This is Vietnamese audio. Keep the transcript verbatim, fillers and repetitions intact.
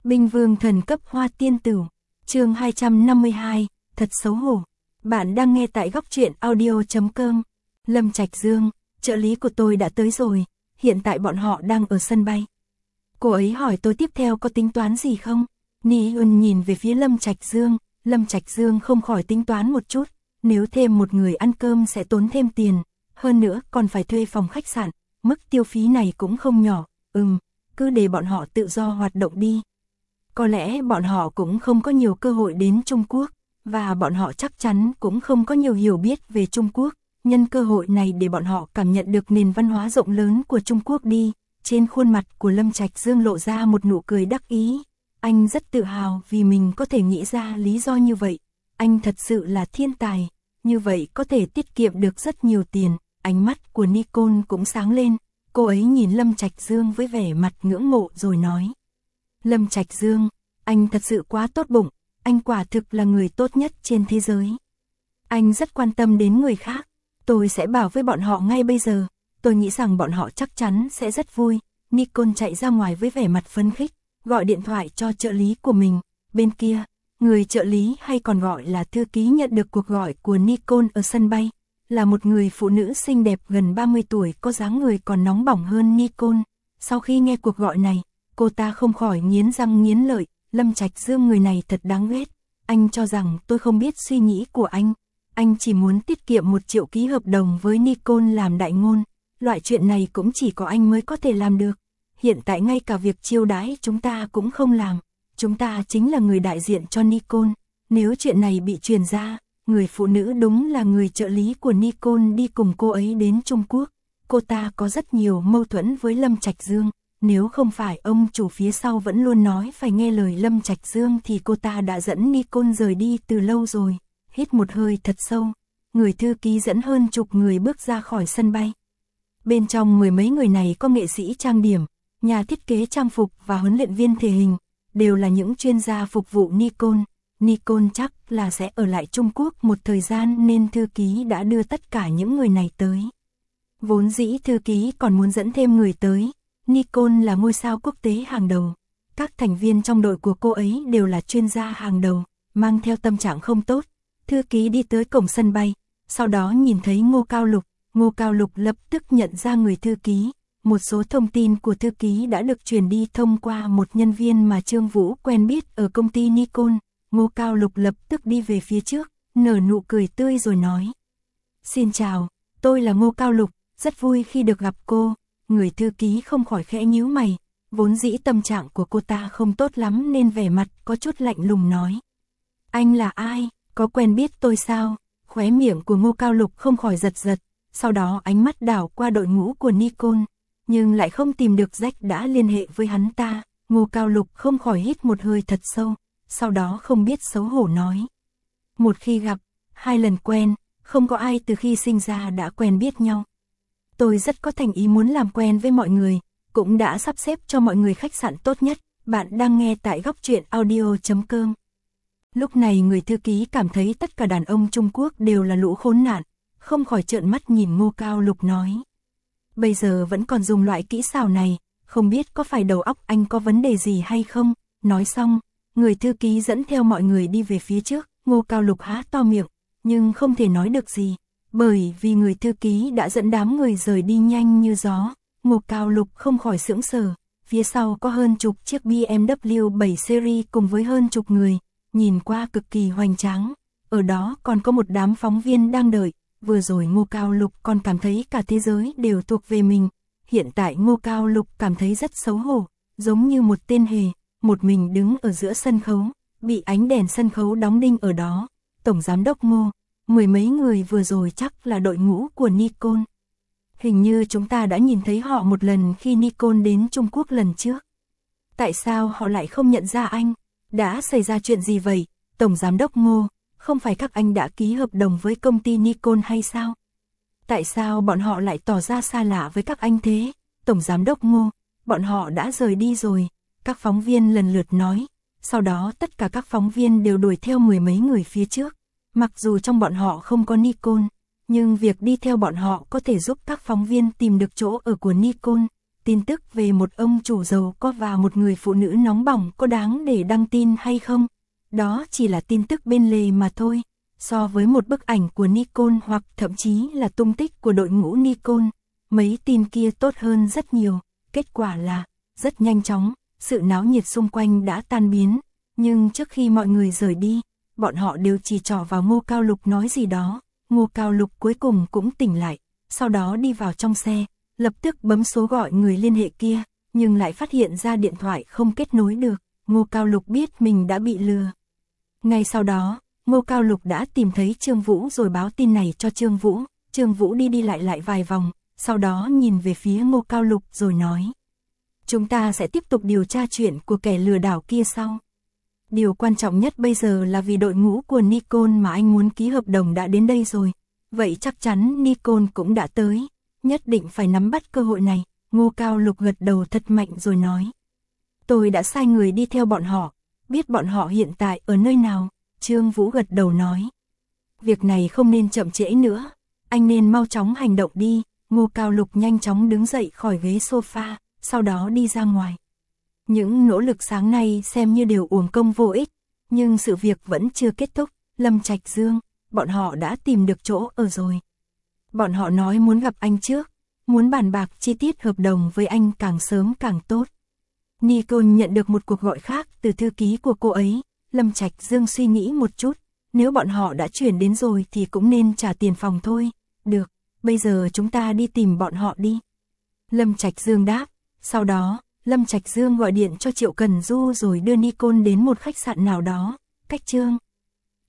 Binh vương thần cấp hoa tiên tử. Chương hai trăm năm mươi hai, thật xấu hổ. Bạn đang nghe tại góc truyện audio chấm com. Lâm Trạch Dương, trợ lý của tôi đã tới rồi, hiện tại bọn họ đang ở sân bay. Cô ấy hỏi tôi tiếp theo có tính toán gì không? Ni Ưn nhìn về phía Lâm Trạch Dương, Lâm Trạch Dương không khỏi tính toán một chút, nếu thêm một người ăn cơm sẽ tốn thêm tiền, hơn nữa còn phải thuê phòng khách sạn, mức tiêu phí này cũng không nhỏ, ừm, cứ để bọn họ tự do hoạt động đi. Có lẽ bọn họ cũng không có nhiều cơ hội đến Trung Quốc, và bọn họ chắc chắn cũng không có nhiều hiểu biết về Trung Quốc, nhân cơ hội này để bọn họ cảm nhận được nền văn hóa rộng lớn của Trung Quốc đi. Trên khuôn mặt của Lâm Trạch Dương lộ ra một nụ cười đắc ý, anh rất tự hào vì mình có thể nghĩ ra lý do như vậy, anh thật sự là thiên tài, như vậy có thể tiết kiệm được rất nhiều tiền. Ánh mắt của Nicole cũng sáng lên, cô ấy nhìn Lâm Trạch Dương với vẻ mặt ngưỡng mộ rồi nói. Lâm Trạch Dương, anh thật sự quá tốt bụng, anh quả thực là người tốt nhất trên thế giới. Anh rất quan tâm đến người khác, tôi sẽ bảo với bọn họ ngay bây giờ, tôi nghĩ rằng bọn họ chắc chắn sẽ rất vui. Nicole chạy ra ngoài với vẻ mặt phấn khích, gọi điện thoại cho trợ lý của mình. Bên kia, người trợ lý hay còn gọi là thư ký nhận được cuộc gọi của Nicole ở sân bay, là một người phụ nữ xinh đẹp gần ba mươi tuổi có dáng người còn nóng bỏng hơn Nicole. Sau khi nghe cuộc gọi này, cô ta không khỏi nghiến răng nghiến lợi, Lâm Trạch Dương người này thật đáng ghét, anh cho rằng tôi không biết suy nghĩ của anh, anh chỉ muốn tiết kiệm một triệu ký hợp đồng với Nicole làm đại ngôn, loại chuyện này cũng chỉ có anh mới có thể làm được, hiện tại ngay cả việc chiêu đãi chúng ta cũng không làm, chúng ta chính là người đại diện cho Nicole, nếu chuyện này bị truyền ra, người phụ nữ đúng là người trợ lý của Nicole đi cùng cô ấy đến Trung Quốc, cô ta có rất nhiều mâu thuẫn với Lâm Trạch Dương. Nếu không phải ông chủ phía sau vẫn luôn nói phải nghe lời Lâm Trạch Dương thì cô ta đã dẫn Nicole rời đi từ lâu rồi. Hít một hơi thật sâu, người thư ký dẫn hơn chục người bước ra khỏi sân bay. Bên trong mười mấy người này có nghệ sĩ trang điểm, nhà thiết kế trang phục và huấn luyện viên thể hình, đều là những chuyên gia phục vụ Nicole. Nicole chắc là sẽ ở lại Trung Quốc một thời gian nên thư ký đã đưa tất cả những người này tới. Vốn dĩ thư ký còn muốn dẫn thêm người tới. Nicole là ngôi sao quốc tế hàng đầu, các thành viên trong đội của cô ấy đều là chuyên gia hàng đầu, mang theo tâm trạng không tốt, thư ký đi tới cổng sân bay, sau đó nhìn thấy Ngô Cao Lục, Ngô Cao Lục lập tức nhận ra người thư ký, một số thông tin của thư ký đã được truyền đi thông qua một nhân viên mà Trương Vũ quen biết ở công ty Nicole, Ngô Cao Lục lập tức đi về phía trước, nở nụ cười tươi rồi nói. Xin chào, tôi là Ngô Cao Lục, rất vui khi được gặp cô. Người thư ký không khỏi khẽ nhíu mày, vốn dĩ tâm trạng của cô ta không tốt lắm nên vẻ mặt có chút lạnh lùng nói. Anh là ai, có quen biết tôi sao? Khóe miệng của Ngô Cao Lục không khỏi giật giật, sau đó ánh mắt đảo qua đội ngũ của Nicole, nhưng lại không tìm được Jack đã liên hệ với hắn ta. Ngô Cao Lục không khỏi hít một hơi thật sâu, sau đó không biết xấu hổ nói. Một khi gặp, hai lần quen, không có ai từ khi sinh ra đã quen biết nhau. Tôi rất có thành ý muốn làm quen với mọi người, cũng đã sắp xếp cho mọi người khách sạn tốt nhất, bạn đang nghe tại góc truyện audio chấm com. Lúc này người thư ký cảm thấy tất cả đàn ông Trung Quốc đều là lũ khốn nạn, không khỏi trợn mắt nhìn Ngô Cao Lục nói. Bây giờ vẫn còn dùng loại kỹ xảo này, không biết có phải đầu óc anh có vấn đề gì hay không? Nói xong, người thư ký dẫn theo mọi người đi về phía trước, Ngô Cao Lục há to miệng, nhưng không thể nói được gì. Bởi vì người thư ký đã dẫn đám người rời đi nhanh như gió, Ngô Cao Lục không khỏi sững sờ, phía sau có hơn chục chiếc bê em vê bảy series cùng với hơn chục người, nhìn qua cực kỳ hoành tráng, ở đó còn có một đám phóng viên đang đợi, vừa rồi Ngô Cao Lục còn cảm thấy cả thế giới đều thuộc về mình, hiện tại Ngô Cao Lục cảm thấy rất xấu hổ, giống như một tên hề, một mình đứng ở giữa sân khấu, bị ánh đèn sân khấu đóng đinh ở đó, Tổng Giám đốc Ngô. Mười mấy người vừa rồi chắc là đội ngũ của Nicole. Hình như chúng ta đã nhìn thấy họ một lần khi Nicole đến Trung Quốc lần trước. Tại sao họ lại không nhận ra anh? Đã xảy ra chuyện gì vậy? Tổng Giám đốc Ngô, không phải các anh đã ký hợp đồng với công ty Nicole hay sao? Tại sao bọn họ lại tỏ ra xa lạ với các anh thế? Tổng Giám đốc Ngô, bọn họ đã rời đi rồi. Các phóng viên lần lượt nói. Sau đó tất cả các phóng viên đều đuổi theo mười mấy người phía trước. Mặc dù trong bọn họ không có Nicole, nhưng việc đi theo bọn họ có thể giúp các phóng viên tìm được chỗ ở của Nicole. tin tức về một ông chủ giàu có và một người phụ nữ nóng bỏng có đáng để đăng tin hay không? Đó chỉ là tin tức bên lề mà thôi. So với một bức ảnh của Nikon hoặc thậm chí là tung tích của đội ngũ Nikon, mấy tin kia tốt hơn rất nhiều. Kết quả là, rất nhanh chóng, sự náo nhiệt xung quanh đã tan biến. Nhưng trước khi mọi người rời đi, bọn họ đều chỉ trỏ vào Ngô Cao Lục nói gì đó. Ngô Cao Lục cuối cùng cũng tỉnh lại, sau đó đi vào trong xe, lập tức bấm số gọi người liên hệ kia, nhưng lại phát hiện ra điện thoại không kết nối được. Ngô Cao Lục biết mình đã bị lừa. Ngay sau đó, Ngô Cao Lục đã tìm thấy Trương Vũ rồi báo tin này cho Trương Vũ. Trương Vũ đi đi lại lại vài vòng, sau đó nhìn về phía Ngô Cao Lục rồi nói: chúng ta sẽ tiếp tục điều tra chuyện của kẻ lừa đảo kia sau. Điều quan trọng nhất bây giờ là vì đội ngũ của Nikon mà anh muốn ký hợp đồng đã đến đây rồi. Vậy chắc chắn Nikon cũng đã tới, nhất định phải nắm bắt cơ hội này. Ngô Cao Lục gật đầu thật mạnh rồi nói: tôi đã sai người đi theo bọn họ, biết bọn họ hiện tại ở nơi nào. Trương Vũ gật đầu nói: việc này không nên chậm trễ nữa, anh nên mau chóng hành động đi. Ngô Cao Lục nhanh chóng đứng dậy khỏi ghế sofa, sau đó đi ra ngoài. Những nỗ lực sáng nay xem như đều uổng công vô ích, nhưng sự việc vẫn chưa kết thúc. Lâm Trạch Dương, bọn họ đã tìm được chỗ ở rồi. Bọn họ nói muốn gặp anh trước, muốn bàn bạc chi tiết hợp đồng với anh càng sớm càng tốt. Nikon nhận được một cuộc gọi khác từ thư ký của cô ấy. Lâm Trạch Dương suy nghĩ một chút, nếu bọn họ đã chuyển đến rồi thì cũng nên trả tiền phòng thôi. Được, bây giờ chúng ta đi tìm bọn họ đi. Lâm Trạch Dương đáp. Sau đó, Lâm Trạch Dương gọi điện cho Triệu Cần Du rồi đưa Nikon đến một khách sạn nào đó, cách Trương